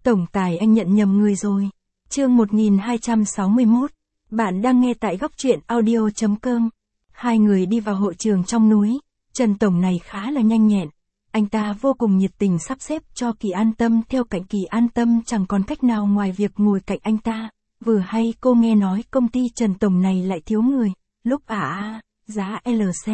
Tổng tài anh nhận nhầm người rồi. Chương 1261. Bạn đang nghe tại góc truyện audio.com. Hai người đi vào hội trường trong núi. Trần Tổng này khá là nhanh nhẹn. Anh ta vô cùng nhiệt tình sắp xếp cho Kỳ An Tâm theo cạnh Kỳ An Tâm chẳng còn cách nào ngoài việc ngồi cạnh anh ta. Vừa hay cô nghe nói công ty Trần Tổng này lại thiếu người. Lúc giá LC.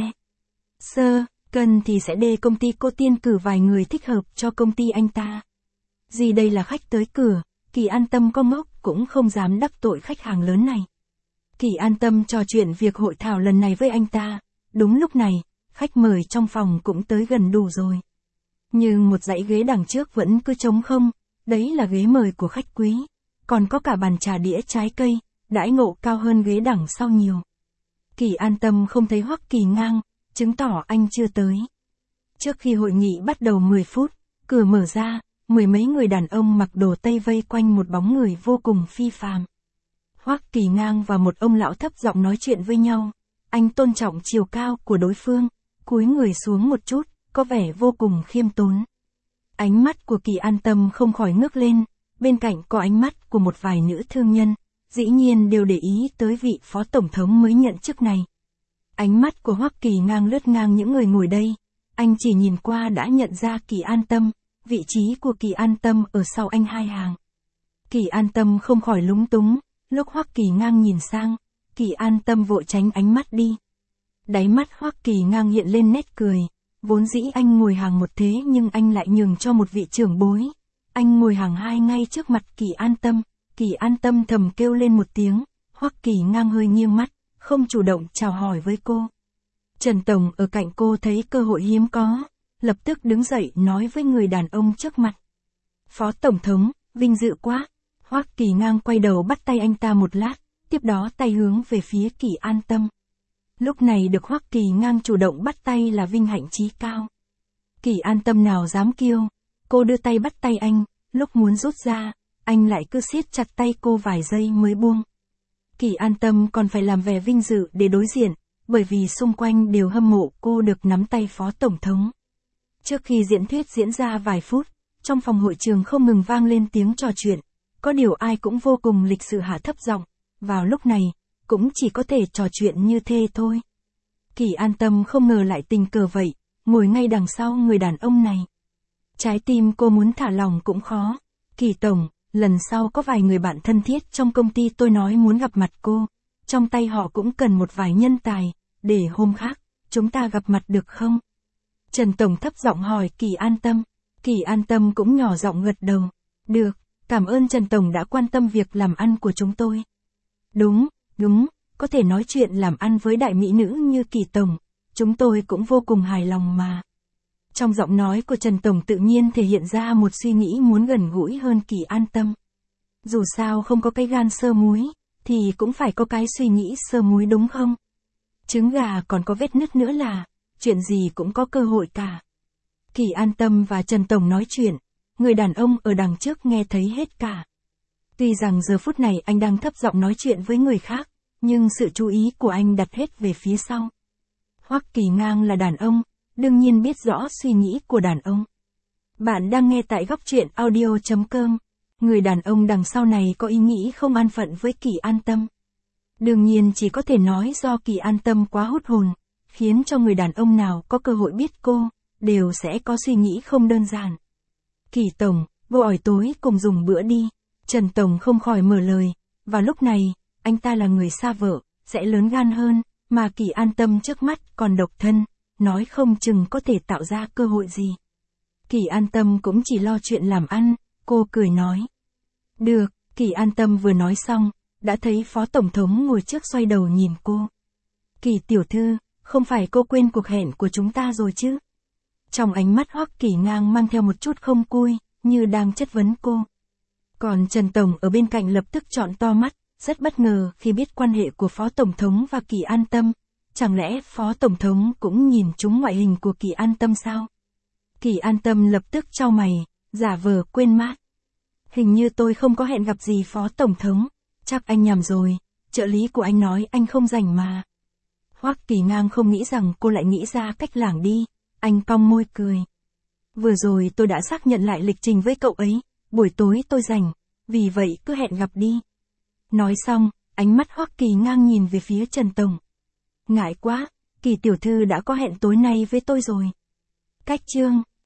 Cần thì sẽ đề công ty cô Tiên cử vài người thích hợp cho công ty anh ta. Gì đây là khách tới cửa, Kỳ An Tâm có ngốc cũng không dám đắc tội khách hàng lớn này. Kỳ An Tâm trò chuyện việc hội thảo lần này với anh ta. Đúng lúc này, khách mời trong phòng cũng tới gần đủ rồi. Nhưng một dãy ghế đằng trước vẫn cứ trống không, đấy là ghế mời của khách quý. Còn có cả bàn trà đĩa trái cây, đãi ngộ cao hơn ghế đằng sau nhiều. Kỳ An Tâm không thấy Hoắc Kỳ Ngang, chứng tỏ anh chưa tới. Trước khi hội nghị bắt đầu 10 phút, cửa mở ra, mười mấy người đàn ông mặc đồ Tây vây quanh một bóng người vô cùng phi phàm. Hoắc Kỳ Ngang và một ông lão thấp giọng nói chuyện với nhau. Anh tôn trọng chiều cao của đối phương, cúi người xuống một chút, có vẻ vô cùng khiêm tốn. Ánh mắt của Kỳ An Tâm không khỏi ngước lên, bên cạnh có ánh mắt của một vài nữ thương nhân, dĩ nhiên đều để ý tới vị phó tổng thống mới nhận chức này. Ánh mắt của Hoắc Kỳ Ngang lướt ngang những người ngồi đây, anh chỉ nhìn qua đã nhận ra Kỳ An Tâm, vị trí của Kỳ An Tâm ở sau anh 2 hàng. Kỳ An Tâm không khỏi lúng túng, lúc Hoắc Kỳ Ngang nhìn sang, Kỳ An Tâm vội tránh ánh mắt đi. Đáy mắt Hoắc Kỳ Ngang hiện lên nét cười, vốn dĩ anh ngồi hàng một thế nhưng anh lại nhường cho một vị trưởng bối. Anh ngồi hàng 2 ngay trước mặt Kỳ An Tâm, Kỳ An Tâm thầm kêu lên một tiếng, Hoắc Kỳ Ngang hơi nghiêng mắt, không chủ động chào hỏi với cô. Trần Tổng ở cạnh cô thấy cơ hội hiếm có, lập tức đứng dậy nói với người đàn ông trước mặt. Phó Tổng thống, vinh dự quá. Hoắc Kỳ Ngang quay đầu bắt tay anh ta một lát, tiếp đó tay hướng về phía Kỳ An Tâm. Lúc này được Hoắc Kỳ Ngang chủ động bắt tay là vinh hạnh chí cao. Kỳ An Tâm nào dám kiêu, cô đưa tay bắt tay anh, lúc muốn rút ra, anh lại cứ siết chặt tay cô vài giây mới buông. Kỳ An Tâm còn phải làm vẻ vinh dự để đối diện, bởi vì xung quanh đều hâm mộ cô được nắm tay Phó Tổng thống. Trước khi diễn thuyết diễn ra vài phút, trong phòng hội trường không ngừng vang lên tiếng trò chuyện, có điều ai cũng vô cùng lịch sự hạ thấp giọng, vào lúc này, cũng chỉ có thể trò chuyện như thế thôi. Kỳ An Tâm không ngờ lại tình cờ vậy, ngồi ngay đằng sau người đàn ông này. Trái tim cô muốn thả lòng cũng khó. Kỳ Tổng, lần sau có vài người bạn thân thiết trong công ty tôi nói muốn gặp mặt cô, trong tay họ cũng cần một vài nhân tài, để hôm khác, chúng ta gặp mặt được không? Trần Tổng thấp giọng hỏi Kỳ An Tâm. Kỳ An Tâm cũng nhỏ giọng gật đầu. Được, cảm ơn Trần Tổng đã quan tâm việc làm ăn của chúng tôi. Đúng, có thể nói chuyện làm ăn với đại mỹ nữ như Kỳ Tổng, chúng tôi cũng vô cùng hài lòng mà. Trong giọng nói của Trần Tổng tự nhiên thể hiện ra một suy nghĩ muốn gần gũi hơn Kỳ An Tâm. Dù sao không có cái gan sơ múi, thì cũng phải có cái suy nghĩ sơ múi đúng không? Trứng gà còn có vết nứt nữa là, chuyện gì cũng có cơ hội cả. Kỳ An Tâm và Trần Tổng nói chuyện, người đàn ông ở đằng trước nghe thấy hết cả. Tuy rằng giờ phút này anh đang thấp giọng nói chuyện với người khác, nhưng sự chú ý của anh đặt hết về phía sau. Hoắc Kỳ Ngang là đàn ông, đương nhiên biết rõ suy nghĩ của đàn ông. Bạn đang nghe tại góc truyện audio.com. Người đàn ông đằng sau này có ý nghĩ không an phận với Kỳ An Tâm. Đương nhiên chỉ có thể nói do Kỳ An Tâm quá hút hồn, khiến cho người đàn ông nào có cơ hội biết cô, đều sẽ có suy nghĩ không đơn giản. Kỳ Tổng, vô ỏi tối cùng dùng bữa đi. Trần Tổng không khỏi mở lời, và lúc này, anh ta là người xa vợ, sẽ lớn gan hơn, mà Kỳ An Tâm trước mắt còn độc thân, nói không chừng có thể tạo ra cơ hội gì. Kỳ An Tâm cũng chỉ lo chuyện làm ăn, cô cười nói. Được, Kỳ An Tâm vừa nói xong, đã thấy Phó Tổng thống ngồi trước xoay đầu nhìn cô. Kỳ tiểu thư, không phải cô quên cuộc hẹn của chúng ta rồi chứ? Trong ánh mắt Hoắc Kỳ Ngang mang theo một chút không vui, như đang chất vấn cô. Còn Trần Tổng ở bên cạnh lập tức trọn to mắt, rất bất ngờ khi biết quan hệ của Phó Tổng thống và Kỳ An Tâm. Chẳng lẽ Phó Tổng thống cũng nhìn trúng ngoại hình của Kỳ An Tâm sao? Kỳ An Tâm lập tức chau mày, giả vờ quên mất. Hình như tôi không có hẹn gặp gì Phó Tổng thống, chắc anh nhầm rồi, trợ lý của anh nói anh không rảnh mà. Hoắc Kỳ Ngang không nghĩ rằng cô lại nghĩ ra cách lảng đi, anh cong môi cười. Vừa rồi tôi đã xác nhận lại lịch trình với cậu ấy, buổi tối tôi rảnh, vì vậy cứ hẹn gặp đi. Nói xong, ánh mắt Hoắc Kỳ ngang nhìn về phía Trần Tổng. Ngại quá, Kỳ tiểu thư đã có hẹn tối nay với tôi rồi. Cách chương